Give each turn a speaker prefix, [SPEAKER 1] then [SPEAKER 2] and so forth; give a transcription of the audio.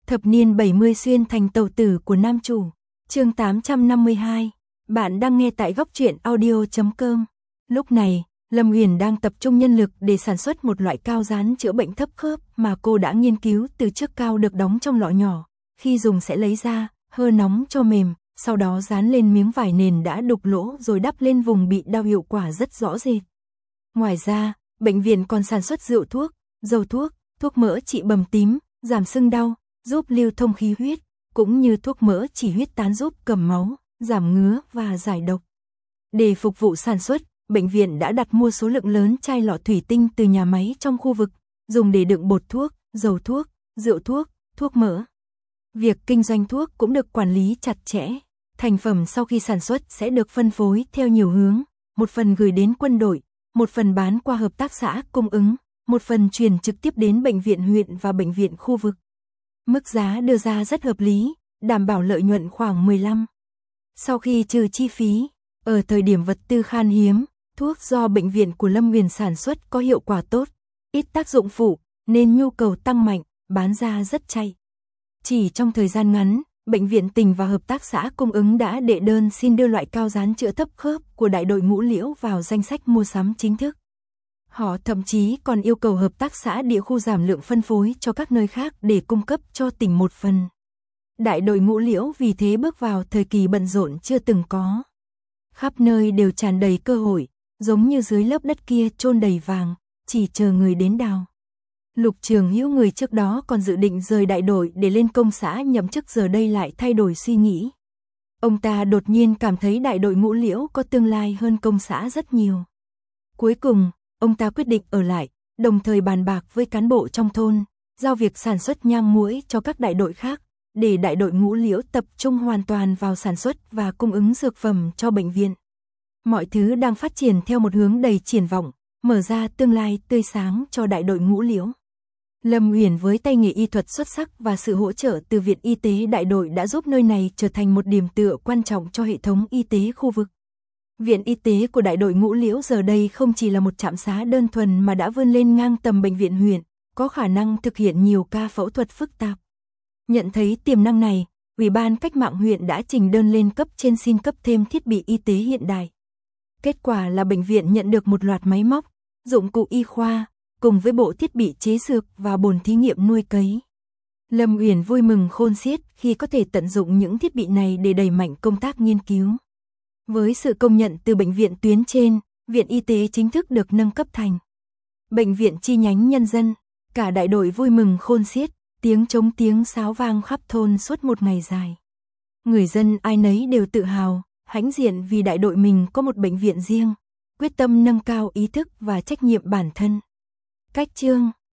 [SPEAKER 1] Thập niên 70 xuyên thành tàu tử của nam chủ. Chương 852. Bạn đang nghe tại góc truyện audio.com. Lúc này, Lâm Huyền đang tập trung nhân lực để sản xuất một loại cao dán chữa bệnh thấp khớp mà cô đã nghiên cứu từ trước. Cao được đóng trong lọ nhỏ, khi dùng sẽ lấy ra, hơ nóng cho mềm, sau đó dán lên miếng vải nền đã đục lỗ rồi đắp lên vùng bị đau, hiệu quả rất rõ rệt. Ngoài ra, bệnh viện còn sản xuất rượu thuốc, dầu thuốc, thuốc mỡ trị bầm tím, giảm sưng đau, giúp lưu thông khí huyết, cũng như thuốc mỡ chỉ huyết tán giúp cầm máu, giảm ngứa và giải độc. Để phục vụ sản xuất, bệnh viện đã đặt mua số lượng lớn chai lọ thủy tinh từ nhà máy trong khu vực, dùng để đựng bột thuốc, dầu thuốc, rượu thuốc, thuốc mỡ. Việc kinh doanh thuốc cũng được quản lý chặt chẽ. Thành phẩm sau khi sản xuất sẽ được phân phối theo nhiều hướng, một phần gửi đến quân đội, một phần bán qua hợp tác xã cung ứng, một phần chuyển trực tiếp đến bệnh viện huyện và bệnh viện khu vực. Mức giá đưa ra rất hợp lý, đảm bảo lợi nhuận khoảng 15. Sau khi trừ chi phí, ở thời điểm vật tư khan hiếm, thuốc do bệnh viện của Lâm Huyền sản xuất có hiệu quả tốt, ít tác dụng phụ, nên nhu cầu tăng mạnh, bán ra rất chạy. Chỉ trong thời gian ngắn, bệnh viện tỉnh và hợp tác xã cung ứng đã đệ đơn xin đưa loại cao dán chữa thấp khớp của đại đội Ngũ Liễu vào danh sách mua sắm chính thức. Họ thậm chí còn yêu cầu hợp tác xã địa khu giảm lượng phân phối cho các nơi khác để cung cấp cho tỉnh một phần. Đại đội Ngũ Liễu vì thế bước vào thời kỳ bận rộn chưa từng có. Khắp nơi đều tràn đầy cơ hội, giống như dưới lớp đất kia chôn đầy vàng, chỉ chờ người đến đào. Lục Trường Hữu, người trước đó còn dự định rời đại đội để lên công xã nhậm chức, giờ đây lại thay đổi suy nghĩ. Ông ta đột nhiên cảm thấy đại đội Ngũ Liễu có tương lai hơn công xã rất nhiều. Cuối cùng, ông ta quyết định ở lại, đồng thời bàn bạc với cán bộ trong thôn, giao việc sản xuất nhang muỗi cho các đại đội khác, để đại đội Ngũ Liễu tập trung hoàn toàn vào sản xuất và cung ứng dược phẩm cho bệnh viện. Mọi thứ đang phát triển theo một hướng đầy triển vọng, mở ra tương lai tươi sáng cho đại đội Ngũ Liễu. Lâm Huyền với tay nghề y thuật xuất sắc và sự hỗ trợ từ Viện Y tế đại đội đã giúp nơi này trở thành một điểm tựa quan trọng cho hệ thống y tế khu vực. Viện Y tế của đại đội Ngũ Liễu giờ đây không chỉ là một trạm xá đơn thuần mà đã vươn lên ngang tầm bệnh viện huyện, có khả năng thực hiện nhiều ca phẫu thuật phức tạp. Nhận thấy tiềm năng này, Ủy ban Cách mạng huyện đã trình đơn lên cấp trên xin cấp thêm thiết bị y tế hiện đại. Kết quả là bệnh viện nhận được một loạt máy móc, dụng cụ y khoa, cùng với bộ thiết bị chế dược và bồn thí nghiệm nuôi cấy. Lâm Uyển vui mừng khôn xiết khi có thể tận dụng những thiết bị này để đẩy mạnh công tác nghiên cứu. Với sự công nhận từ bệnh viện tuyến trên, Viện Y tế chính thức được nâng cấp thành bệnh viện chi nhánh nhân dân. Cả đại đội vui mừng khôn xiết, tiếng trống tiếng sáo vang khắp thôn suốt một ngày dài. Người dân ai nấy đều tự hào, hãnh diện vì đại đội mình có một bệnh viện riêng, quyết tâm nâng cao ý thức và trách nhiệm bản thân. Cách chương